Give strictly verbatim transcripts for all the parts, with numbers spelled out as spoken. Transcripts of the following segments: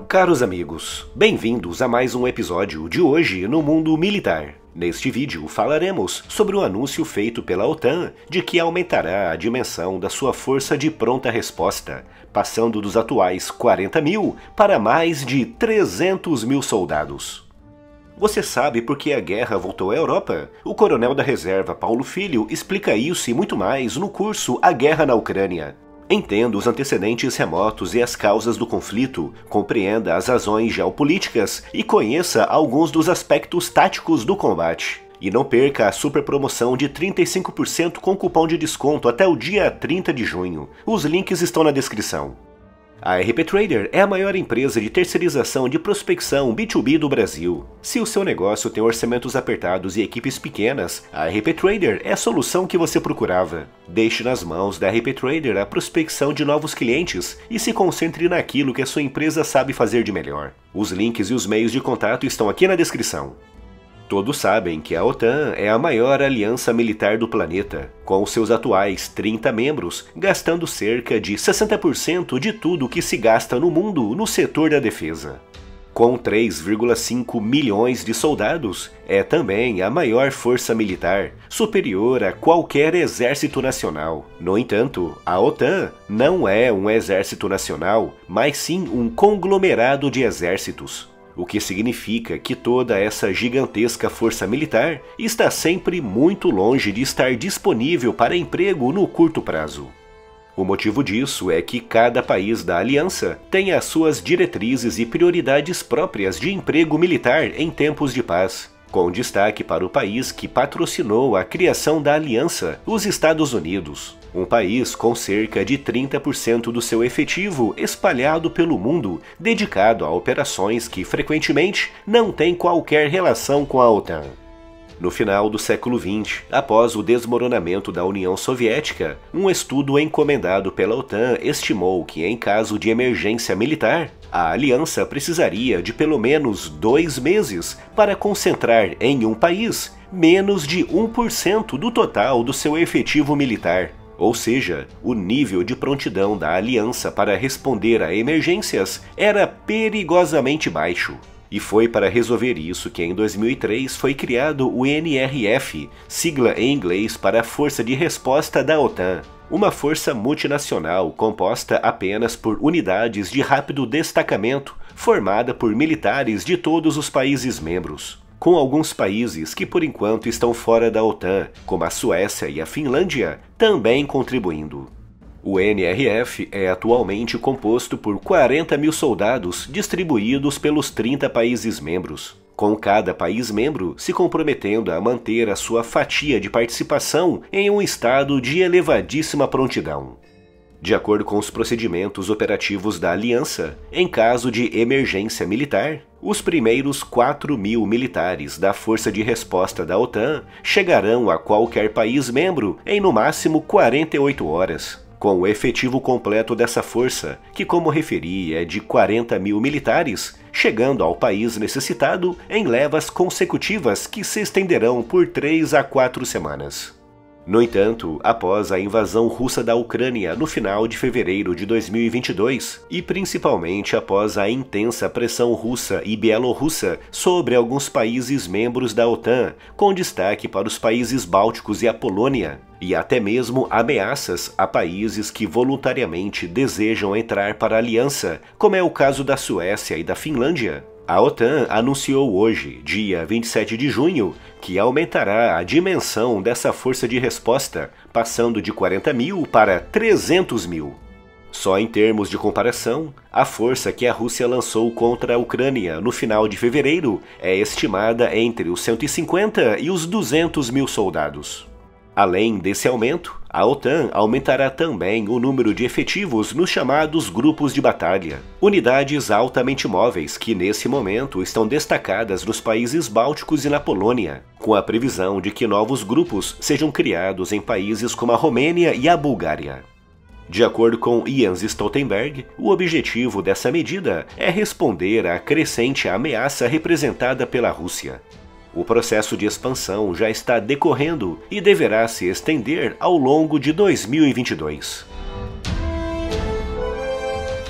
Caros amigos, bem-vindos a mais um episódio de Hoje no Mundo Militar. Neste vídeo falaremos sobre o anúncio feito pela OTAN de que aumentará a dimensão da sua força de pronta resposta, passando dos atuais quarenta mil para mais de trezentos mil soldados. Você sabe por que a guerra voltou à Europa? O coronel da reserva Paulo Filho explica isso e muito mais no curso A Guerra na Ucrânia. Entenda os antecedentes remotos e as causas do conflito, compreenda as razões geopolíticas e conheça alguns dos aspectos táticos do combate. E não perca a super promoção de trinta e cinco por cento com cupom de desconto até o dia trinta de junho. Os links estão na descrição. A R P Trader é a maior empresa de terceirização de prospecção B dois B do Brasil. Se o seu negócio tem orçamentos apertados e equipes pequenas, a R P Trader é a solução que você procurava. Deixe nas mãos da R P Trader a prospecção de novos clientes e se concentre naquilo que a sua empresa sabe fazer de melhor. Os links e os meios de contato estão aqui na descrição. Todos sabem que a OTAN é a maior aliança militar do planeta, com seus atuais trinta membros, gastando cerca de sessenta por cento de tudo que se gasta no mundo no setor da defesa. Com três vírgula cinco milhões de soldados, é também a maior força militar, superior a qualquer exército nacional. No entanto, a OTAN não é um exército nacional, mas sim um conglomerado de exércitos. O que significa que toda essa gigantesca força militar está sempre muito longe de estar disponível para emprego no curto prazo. O motivo disso é que cada país da aliança tem as suas diretrizes e prioridades próprias de emprego militar em tempos de paz, com destaque para o país que patrocinou a criação da aliança, os Estados Unidos. Um país com cerca de trinta por cento do seu efetivo espalhado pelo mundo, dedicado a operações que frequentemente não têm qualquer relação com a OTAN. No final do século vinte, após o desmoronamento da União Soviética, um estudo encomendado pela OTAN estimou que, em caso de emergência militar, a aliança precisaria de pelo menos dois meses para concentrar em um país menos de um por cento do total do seu efetivo militar. Ou seja, o nível de prontidão da aliança para responder a emergências era perigosamente baixo. E foi para resolver isso que em dois mil e três foi criado o N R F, sigla em inglês para a Força de Resposta da OTAN, uma força multinacional composta apenas por unidades de rápido destacamento, formada por militares de todos os países membros, com alguns países que por enquanto estão fora da OTAN, como a Suécia e a Finlândia, também contribuindo. O N R F é atualmente composto por quarenta mil soldados distribuídos pelos trinta países membros, com cada país membro se comprometendo a manter a sua fatia de participação em um estado de elevadíssima prontidão. De acordo com os procedimentos operativos da aliança, em caso de emergência militar, os primeiros quatro mil militares da Força de Resposta da OTAN chegarão a qualquer país membro em no máximo quarenta e oito horas. Com o efetivo completo dessa força, que como referi é de quarenta mil militares, chegando ao país necessitado em levas consecutivas que se estenderão por três a quatro semanas. No entanto, após a invasão russa da Ucrânia no final de fevereiro de dois mil e vinte e dois, e principalmente após a intensa pressão russa e bielorrussa sobre alguns países membros da OTAN, com destaque para os países bálticos e a Polônia, e até mesmo ameaças a países que voluntariamente desejam entrar para a aliança, como é o caso da Suécia e da Finlândia, a OTAN anunciou hoje, dia vinte e sete de junho, que aumentará a dimensão dessa força de resposta, passando de quarenta mil para trezentos mil. Só em termos de comparação, a força que a Rússia lançou contra a Ucrânia no final de fevereiro é estimada entre os cento e cinquenta e os duzentos mil soldados. Além desse aumento, a OTAN aumentará também o número de efetivos nos chamados grupos de batalha, unidades altamente móveis que nesse momento estão destacadas nos países bálticos e na Polônia, com a previsão de que novos grupos sejam criados em países como a Romênia e a Bulgária. De acordo com Jens Stoltenberg, o objetivo dessa medida é responder à crescente ameaça representada pela Rússia. O processo de expansão já está decorrendo e deverá se estender ao longo de dois mil e vinte e dois.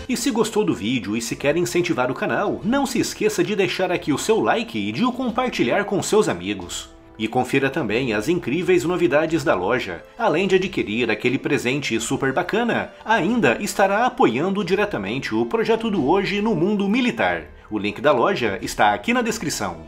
E se gostou do vídeo e se quer incentivar o canal, não se esqueça de deixar aqui o seu like e de o compartilhar com seus amigos. E confira também as incríveis novidades da loja. Além de adquirir aquele presente super bacana, ainda estará apoiando diretamente o projeto do Hoje no Mundo Militar. O link da loja está aqui na descrição.